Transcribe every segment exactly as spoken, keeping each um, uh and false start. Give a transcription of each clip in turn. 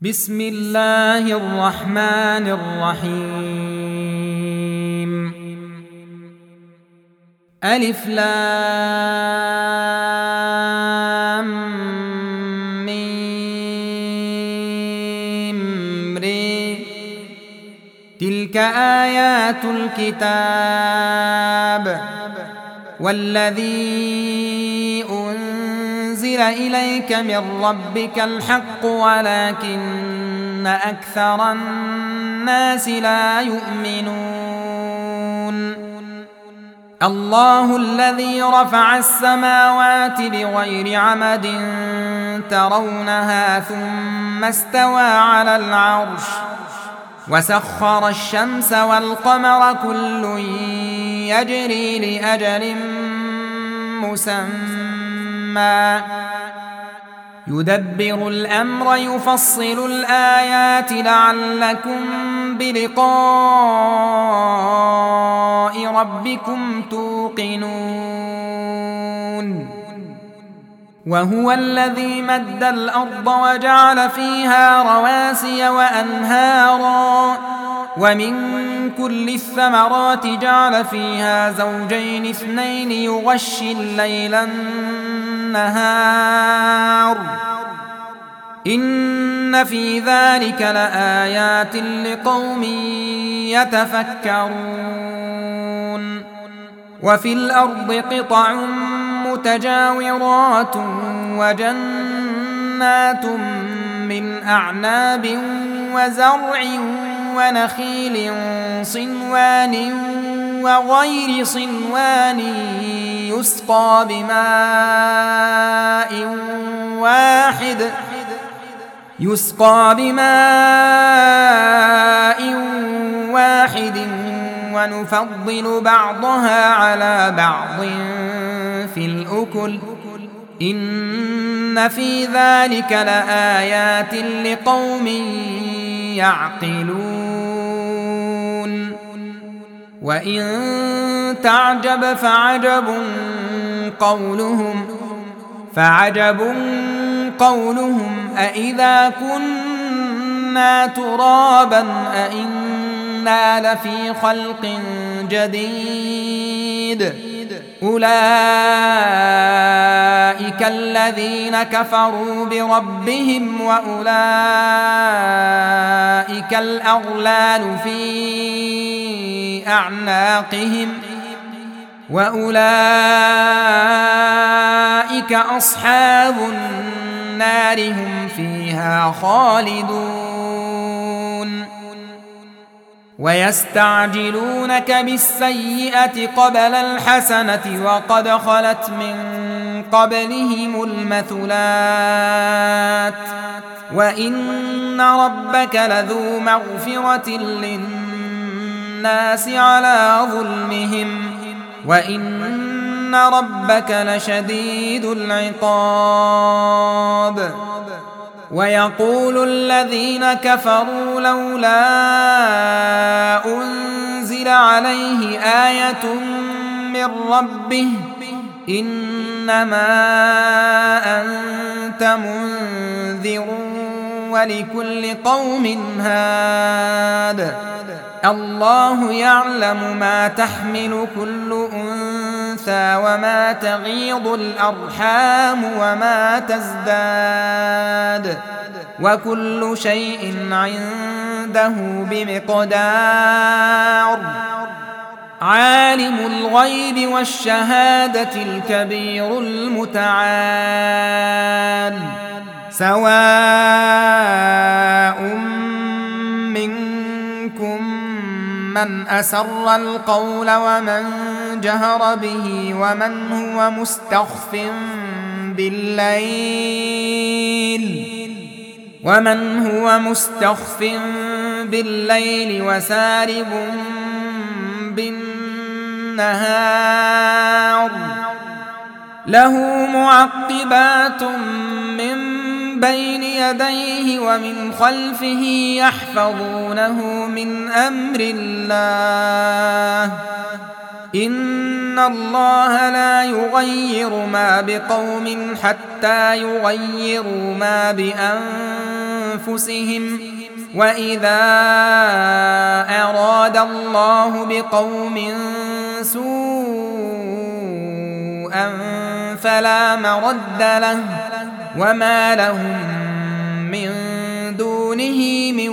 بسم الله الرحمن الرحيم. ألف لام ميم ري. تلك آيات الكتاب والذي أنزل إليك من ربك الحق ولكن أكثر الناس لا يؤمنون. الله الذي رفع السماوات بغير عمد ترونها ثم استوى على العرش وسخر الشمس والقمر كل يجري لأجل مسمى يدبر الأمر يفصل الآيات لعلكم بلقاء ربكم توقنون. وهو الذي مد الأرض وجعل فيها رواسي وأنهارا ومن كل الثمرات جعل فيها زوجين اثنين يغشي الليل النهار إن في ذلك لآيات لقوم يتفكرون. وفي الأرض قطع متجاورات وجنات من أعناب وزرع ونخيل صنوان وغير صنوان يسقى بماء واحد يسقى بماء واحد ونفضل بعضها على بعض في الأكل إن في ذلك لآيات لقوم يعقلون. وإن تعجب فعجب قولهم فعجب قولهم أإذا كنا ترابا أإنا لفي خلق جديد أولئك الذين كفروا بربهم وأولئك الأغلال في أعناقهم وأولئك أصحاب النار هم فيها خالدون. ويستعجلونك بالسيئة قبل الحسنة وقد خلت من قبلهم المثلات وإن ربك لذو مغفرة للناس على ظلمهم وإن ربك لشديد العقاب. ويقول الذين كفروا لولا أنزل عليه آية من ربه إنما أنت منذر ولكل قوم هاد الله يعلم ما تحمل كل أنثى وما تغيض الأرحام وما تزداد وكل شيء عنده بمقدار. عالم الغيب والشهادة الكبير المتعال سواء منكم من أسر القول ومن جهر به ومن هو مستخف بالليل ومن هو مستخف بالليل وسارب بالنهار له معقبات من بين يديه ومن خلفه يحفظونه من أمر الله إن الله لا يغير ما بقوم حتى يغيروا ما أنفسهم وإذا أراد الله بقوم سوءا فلا مرد له وما لهم من دونه من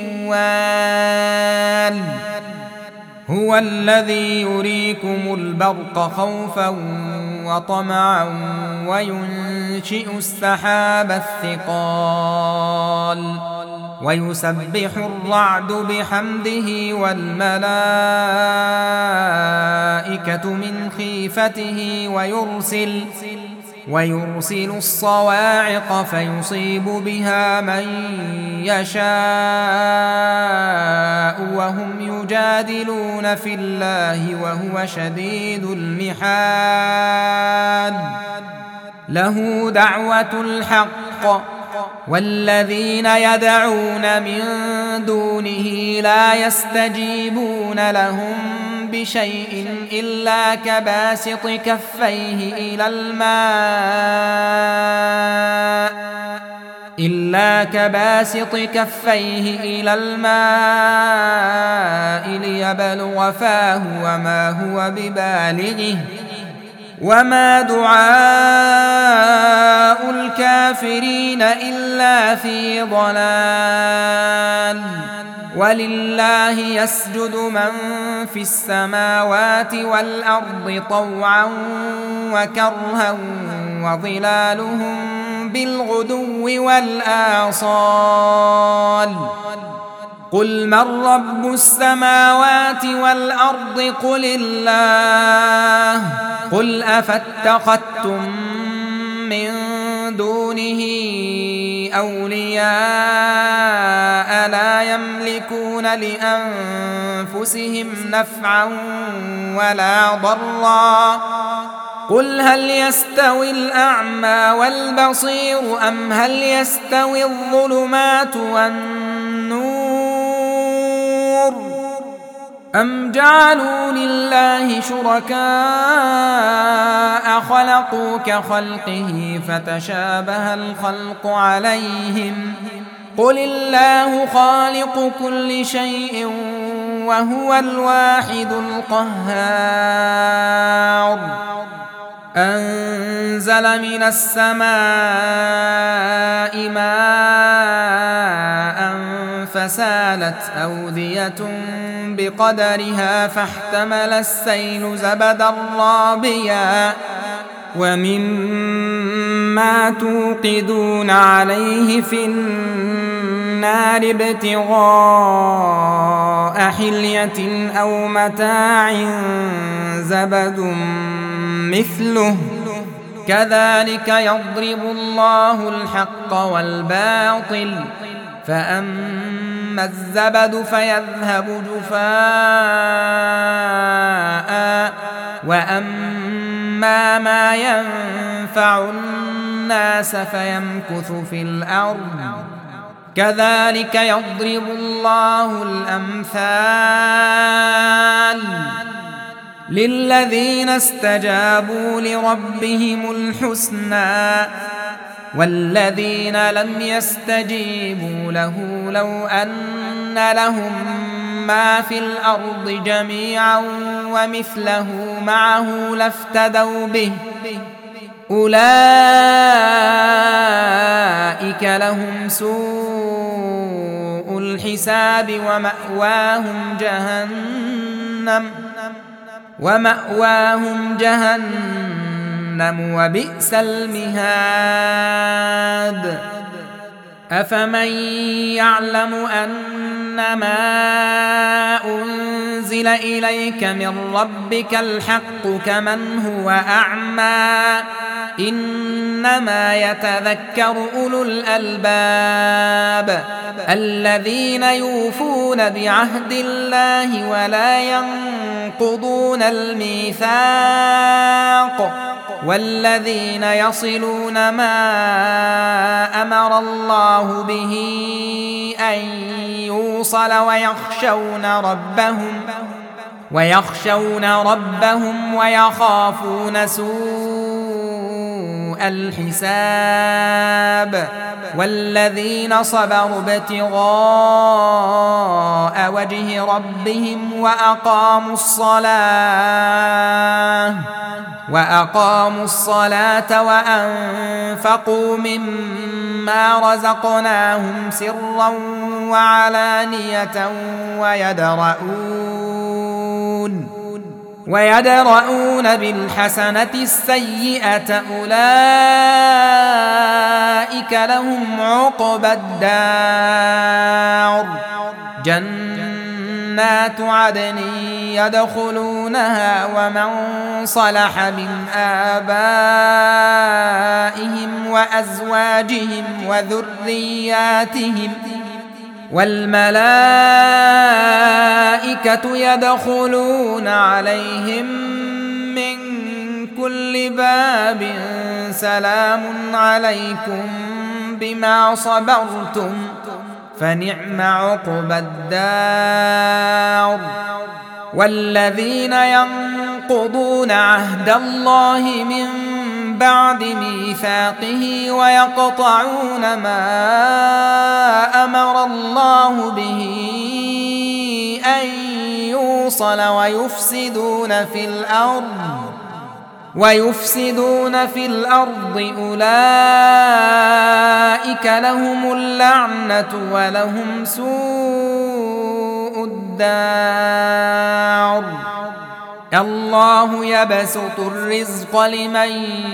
وال هو الذي يريكم البرق خوفا وطمعا وينشئ السحاب الثقال ويسبح الرعد بحمده والملائكة من خيفته ويرسل ويرسل الصواعق فيصيب بها من يشاء وهم يجادلون في الله وهو شديد المحال له دعوة الحق والذين يدعون من دونه لا يستجيبون لهم بشيء إلا كباسط كفيه إلى الماء إلا كباسط كفيه إلى الماء ليبلغ فاه وما هو ببالغه وما دعاء الكافرين إلا في ضلال ولله يسجد من في السماوات والأرض طوعا وكرها وظلالهم بالغدو والآصال قل من رب السماوات والأرض قل الله قل أفاتخذتم من دونه أولياء لا يملكون لأنفسهم نفعا ولا ضرا قل هل يستوي الأعمى والبصير أم هل يستوي الظلمات والنور أم جعلوا لله شركاء خلقوا كخلقه فتشابه الخلق عليهم قل الله خالق كل شيء وهو الواحد القهار أنزل من السماء ماء فسالت أودية بقدرها فاحتمل السيل زبدا رابيا ومما توقدون عليه في النار ابتغاء حلية أو متاع زبد مثله كذلك يضرب الله الحق والباطل فأما الزبد فيذهب جفاء وأما ما ينفع الناس فيمكث في الأرض كذلك يضرب الله الأمثال للذين استجابوا لربهم الحسنى والذين لم يستجيبوا له لو أن لهم ما في الأرض جميعا ومثله معه لافتدوا به أولئك لهم سوء الحساب ومأواهم جهنم ومأواهم جهنم وبئس المهاد أفمن يعلم أنما أنزل إليك من ربك الحق كمن هو أعمى إنما يتذكر أولو الألباب الذين يوفون بعهد الله ولا ينقضون الميثاق والذين يصلون ما أمر الله به أن يوصل ويخشون ربهم ويخشون ربهم ويخافون سوء الحساب والذين صبروا ابتغاء وجه ربهم وأقاموا الصلاة وأقاموا الصلاة وأنفقوا مما رزقناهم سرا وعلانية ويدرؤون ويدرؤون بالحسنة السيئة أولئك لهم عقبى الدار جنات عدن يدخلونها ومن صلح من آبائهم وأزواجهم وذرياتهم والملائكة يدخلون عليهم من كل باب سلام عليكم بما صبرتم فنعم عقبى الدار والذين ينقضون عهد الله من بعد ميثاقه ويقطعون ما أمر الله به أن يوصل ويفسدون في الأرض ويفسدون في الأرض أولئك لهم اللعنة ولهم سوء الدار الله يبسط الرزق لمن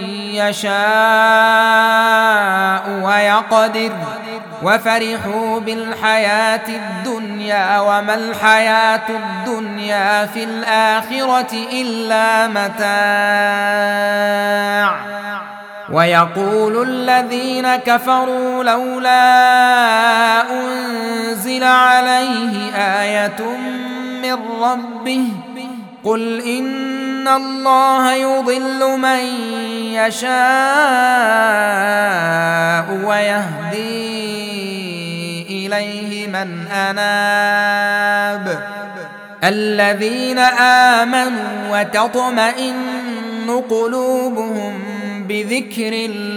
يشاء ويقدر وفرحوا بالحياة الدنيا وما الحياة الدنيا في الآخرة إلا متاع ويقول الذين كفروا لولا أنزل عليه آية من ربه قل إن الله يضل من يشاء ويهدي إليه من أناب الذين آمنوا وتطمئن قلوبهم بذكر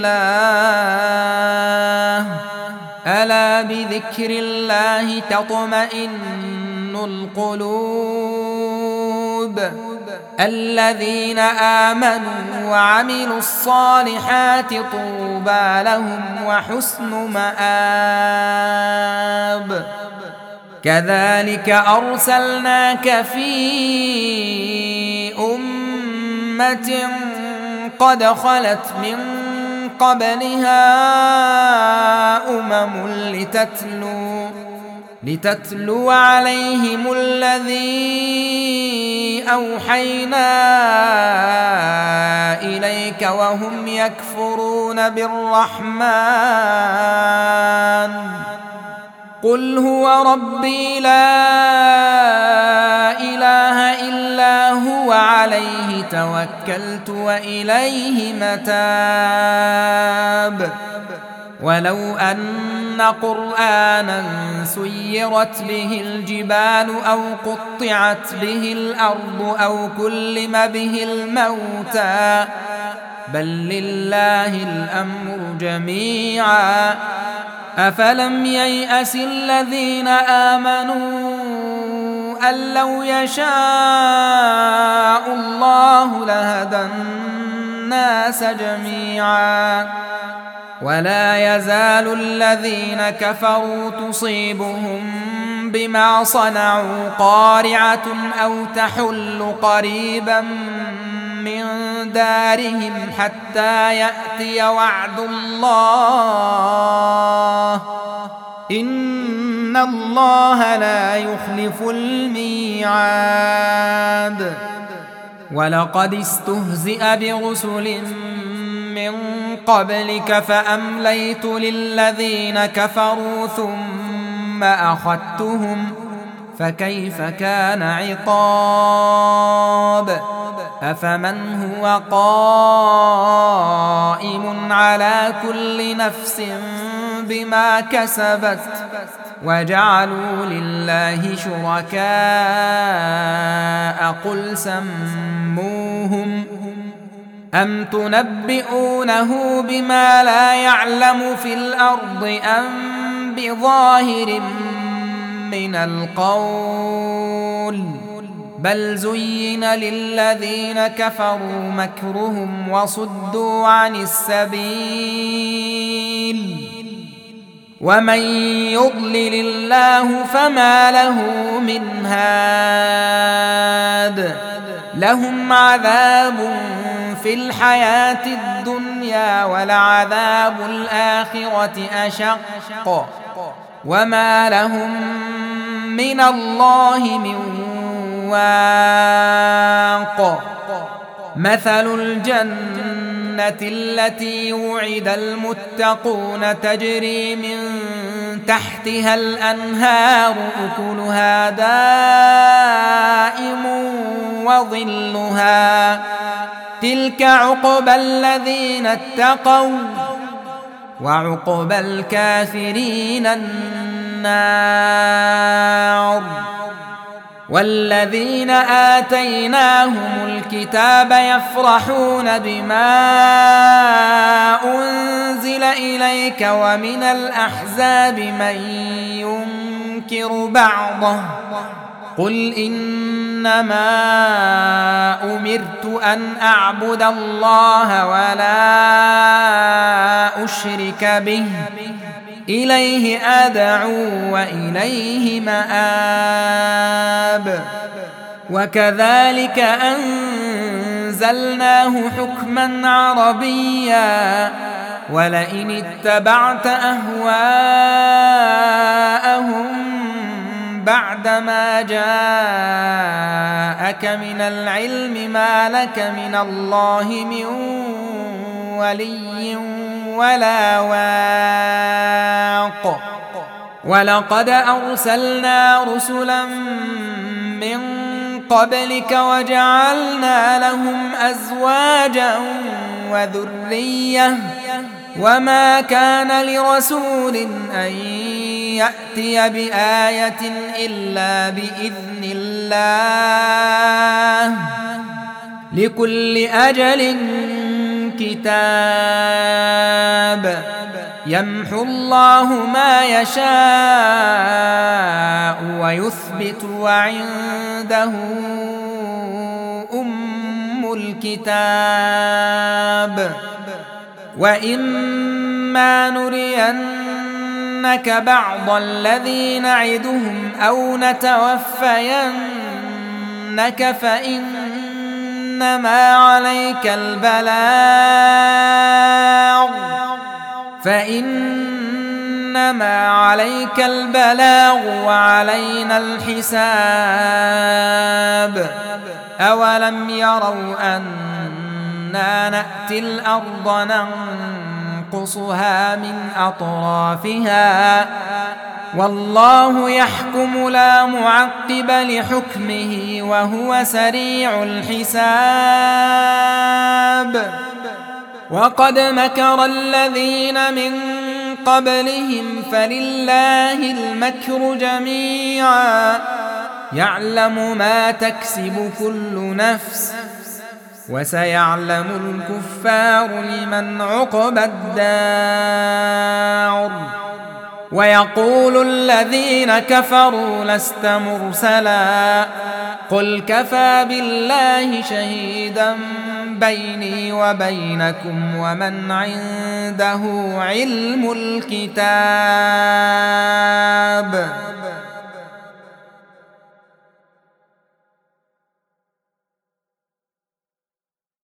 الله ألا بذكر الله تطمئن القلوب الذين آمنوا وعملوا الصالحات طوبى لهم وحسن مآب كذلك أرسلناك في أمة قد خلت من قبلها أمم لتتلو لتتلو عليهم الذي أوحينا إليك وهم يكفرون بالرحمن قل هو ربي لا إله إلا هو عليه توكلت وإليه متاب ولو أن قرآنا سيرت به الجبال أو قطعت به الأرض أو كلم به الموتى بل لله الأمر جميعا أفلم ييأس الذين آمنوا أن لو يشاء الله لهدى الناس جميعا ولا يزال الذين كفروا تصيبهم بما صنعوا قارعة أو تحل قريبا من دارهم حتى يأتي وعد الله إن الله لا يخلف الميعاد ولقد استهزئ برسل من قبلك فأمليت للذين كفروا ثم أخذتهم فكيف كان عقاب أفمن هو قائم على كل نفس بما كسبت وجعلوا لله شركاء قل سموهم أم تنبئونه بما لا يعلم في الأرض أم بظاهر من القول بل زين للذين كفروا مكرهم وصدوا عن السبيل ومن يضلل الله فما له من هاد لهم عذاب في الحياة الدنيا ولعذاب الآخرة أشق وما لهم من الله من واق مثل الجنة التي وعد المتقون تجري من تحتها الأنهار أكلها دائم وظلها تلك عقبى الذين اتقوا وعقبى الكافرين النار والذين آتيناهم الكتاب يفرحون بما أنزل إليك ومن الأحزاب من ينكر بعضه قل إنما أمرت أن أعبد الله ولا أشرك به إليه أدعو وإليه مآب وكذلك أنزلناه حكما عربيا ولئن اتبعت أهواءهم بعدما جاءك من العلم ما لك من الله من ولي ولا واق ولقد أرسلنا رسلا من قبلك وجعلنا لهم أزواجا وذرية وما كان لرسول أن يأتي بآية إلا بإذن الله لكل أجل كتاب يمحو الله ما يشاء ويثبت وعنده أم الكتاب وإما نرينك بعض الذي نعدهم أو نتوفينك فإنما عليك البلاغ فإنما عليك البلاغ وعلينا الحساب أولم يروا أنا نأتي الأرض ننقصها من أطرافها والله يحكم لا معقب لحكمه وهو سريع الحساب وقد مكر الذين من قبلهم فلله المكر جميعا يعلم ما تكسب كل نفس وسيعلم الكفار لمن عقبى الدار ويقول الذين كفروا لست مرسلا قل كفى بالله شهيدا بيني وبينكم ومن عنده علم الكتاب